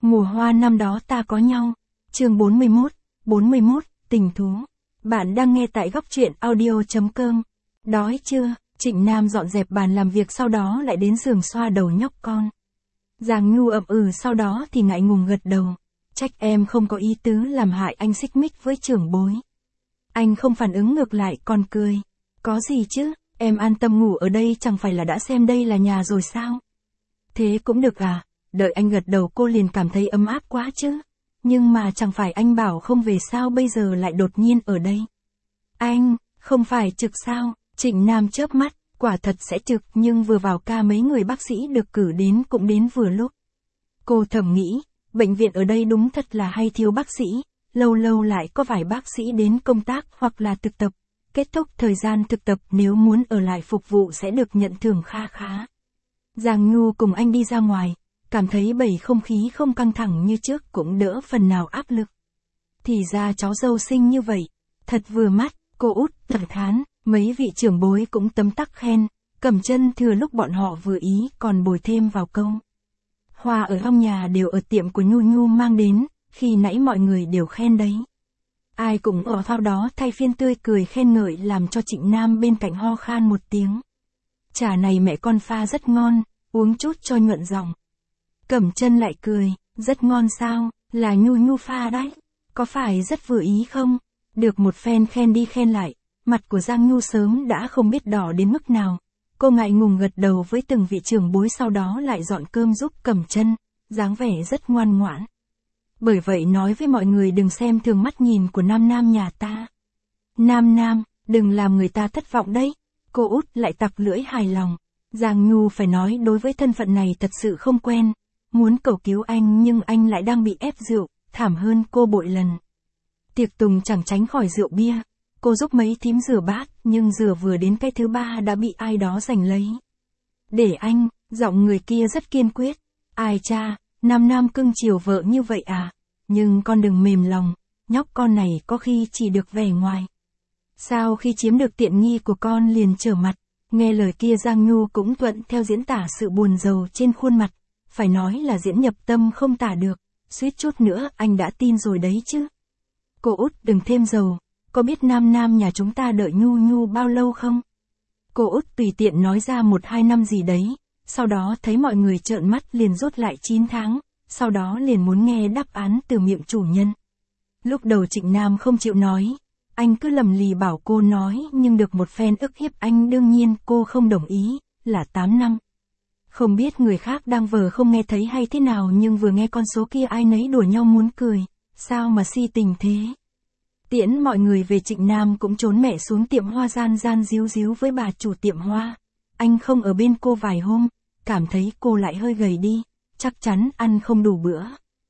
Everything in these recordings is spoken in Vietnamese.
Mùa hoa năm đó ta có nhau. Chương 41, tình thú. Bạn đang nghe tại góc truyện audio.com. Đói chưa? Trịnh Nam dọn dẹp bàn làm việc sau đó lại đến giường xoa đầu nhóc con. Giang Nhu ậm sau đó thì ngại ngùng gật đầu. Trách em không có ý tứ làm hại anh xích mích với trưởng bối. Anh không phản ứng ngược lại còn cười. Có gì chứ, em an tâm ngủ ở đây chẳng phải là đã xem đây là nhà rồi sao? Thế cũng được à, đợi anh gật đầu cô liền cảm thấy ấm áp quá chứ. Nhưng mà chẳng phải anh bảo không về sao bây giờ lại đột nhiên ở đây. Anh, không phải trực sao? Trịnh Nam chớp mắt, quả thật sẽ trực nhưng vừa vào ca mấy người bác sĩ được cử đến cũng đến vừa lúc. Cô thầm nghĩ, bệnh viện ở đây đúng thật là hay thiếu bác sĩ, lâu lâu lại có vài bác sĩ đến công tác hoặc là thực tập. Kết thúc thời gian thực tập nếu muốn ở lại phục vụ sẽ được nhận thưởng kha khá. Giang Nhu cùng anh đi ra ngoài, cảm thấy bầu không khí không căng thẳng như trước cũng đỡ phần nào áp lực. Thì ra cháu dâu xinh như vậy, thật vừa mắt, cô út thẳng thán, mấy vị trưởng bối cũng tấm tắc khen, Cẩm Chân thừa lúc bọn họ vừa ý còn bồi thêm vào câu. Hoa ở trong nhà đều ở tiệm của Nhu Nhu mang đến, khi nãy mọi người đều khen đấy. Ai cũng ở sau đó thay phiên tươi cười khen ngợi làm cho Trịnh Nam bên cạnh ho khan một tiếng. Trà này mẹ con pha rất ngon, uống chút cho nhuận giọng. Cẩm Chân lại cười, rất ngon sao, là Nhu Nhu pha đấy, có phải rất vừa ý không? Được một phen khen đi khen lại, mặt của Giang Nhu sớm đã không biết đỏ đến mức nào. Cô ngại ngùng gật đầu với từng vị trưởng bối sau đó lại dọn cơm giúp Cẩm Chân, dáng vẻ rất ngoan ngoãn. Bởi vậy nói với mọi người đừng xem thường mắt nhìn của Nam Nam nhà ta. Nam, đừng làm người ta thất vọng đấy. Cô út lại tặc lưỡi hài lòng. Giang Nhu phải nói đối với thân phận này thật sự không quen. Muốn cầu cứu anh nhưng anh lại đang bị ép rượu, thảm hơn cô bội lần. Tiệc tùng chẳng tránh khỏi rượu bia. Cô giúp mấy thím rửa bát, nhưng rửa vừa đến cái thứ ba đã bị ai đó giành lấy. Để anh, giọng người kia rất kiên quyết. Ai cha, Nam cưng chiều vợ như vậy à? Nhưng con đừng mềm lòng, nhóc con này có khi chỉ được vẻ ngoài. Sao khi chiếm được tiện nghi của con liền trở mặt? Nghe lời kia Giang Nhu cũng thuận theo diễn tả sự buồn rầu trên khuôn mặt. Phải nói là diễn nhập tâm không tả được, suýt chút nữa anh đã tin rồi đấy chứ. Cô út đừng thêm dầu, có biết Nam nhà chúng ta đợi Nhu bao lâu không? Cô út tùy tiện nói ra 1-2 năm gì đấy, sau đó thấy mọi người trợn mắt liền rút lại 9 tháng, sau đó liền muốn nghe đáp án từ miệng chủ nhân. Lúc đầu Trịnh Nam không chịu nói, anh cứ lầm lì bảo cô nói nhưng được một phen ức hiếp anh đương nhiên cô không đồng ý, là 8 năm. Không biết người khác đang vờ không nghe thấy hay thế nào nhưng vừa nghe con số kia ai nấy đùa nhau muốn cười, sao mà si tình thế. Tiễn mọi người về Trịnh Nam cũng trốn mẹ xuống tiệm hoa gian díu với bà chủ tiệm hoa. Anh không ở bên cô vài hôm, cảm thấy cô lại hơi gầy đi, chắc chắn ăn không đủ bữa.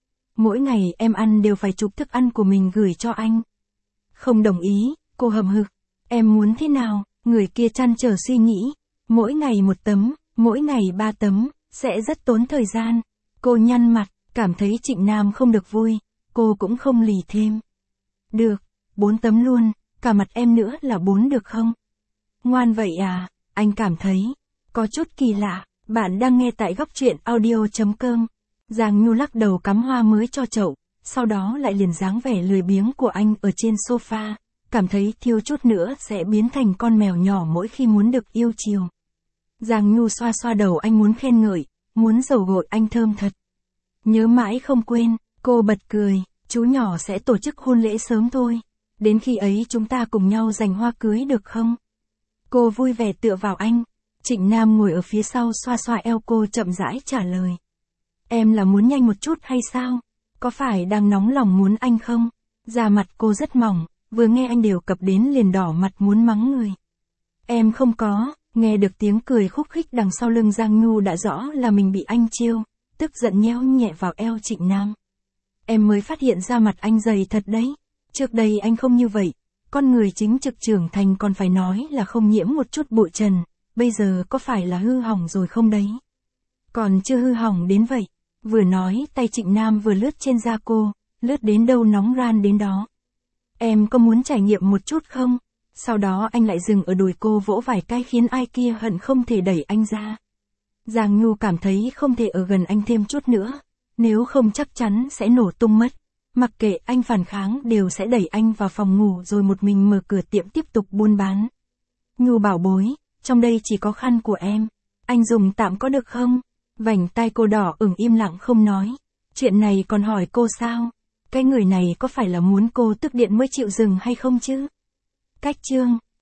Mỗi ngày em ăn đều phải chụp thức ăn của mình gửi cho anh. Không đồng ý, cô hầm hực, em muốn thế nào, người kia trăn trở suy nghĩ, mỗi ngày 1 tấm, mỗi ngày 3 tấm, sẽ rất tốn thời gian. Cô nhăn mặt, cảm thấy Trịnh Nam không được vui, cô cũng không lì thêm. Được, 4 tấm luôn, cả mặt em nữa là 4 được không? Ngoan vậy à, anh cảm thấy, có chút kỳ lạ, bạn đang nghe tại góc truyện audio.com. Giang Nhu lắc đầu cắm hoa mới cho chậu, sau đó lại liền dáng vẻ lười biếng của anh ở trên sofa, cảm thấy thiếu chút nữa sẽ biến thành con mèo nhỏ mỗi khi muốn được yêu chiều. Giang Nhu xoa đầu anh muốn khen ngợi, muốn dầu gội anh thơm thật. Nhớ mãi không quên, cô bật cười, chú nhỏ sẽ tổ chức hôn lễ sớm thôi. Đến khi ấy chúng ta cùng nhau giành hoa cưới được không? Cô vui vẻ tựa vào anh. Trịnh Nam ngồi ở phía sau xoa eo cô chậm rãi trả lời. Em là muốn nhanh một chút hay sao? Có phải đang nóng lòng muốn anh không? Da mặt cô rất mỏng, vừa nghe anh đề cập đến liền đỏ mặt muốn mắng người. Em không có, nghe được tiếng cười khúc khích đằng sau lưng Giang Nhu đã rõ là mình bị anh trêu, tức giận nhéo nhẹ vào eo Trịnh Nam. Em mới phát hiện ra mặt anh dày thật đấy. Trước đây anh không như vậy, con người chính trực trưởng thành còn phải nói là không nhiễm một chút bụi trần, bây giờ có phải là hư hỏng rồi không đấy? Còn chưa hư hỏng đến vậy. Vừa nói tay Trịnh Nam vừa lướt trên da cô, lướt đến đâu nóng ran đến đó. Em có muốn trải nghiệm một chút không? Sau đó anh lại dừng ở đùi cô vỗ vài cái khiến ai kia hận không thể đẩy anh ra. Giang Nhu cảm thấy không thể ở gần anh thêm chút nữa. Nếu không chắc chắn sẽ nổ tung mất. Mặc kệ anh phản kháng đều sẽ đẩy anh vào phòng ngủ rồi một mình mở cửa tiệm tiếp tục buôn bán. Nhu bảo bối, trong đây chỉ có khăn của em. Anh dùng tạm có được không? Vành tai cô đỏ ửng im lặng không nói. Chuyện này còn hỏi cô sao? Cái người này có phải là muốn cô tức điện mới chịu dừng hay không chứ? Cách chương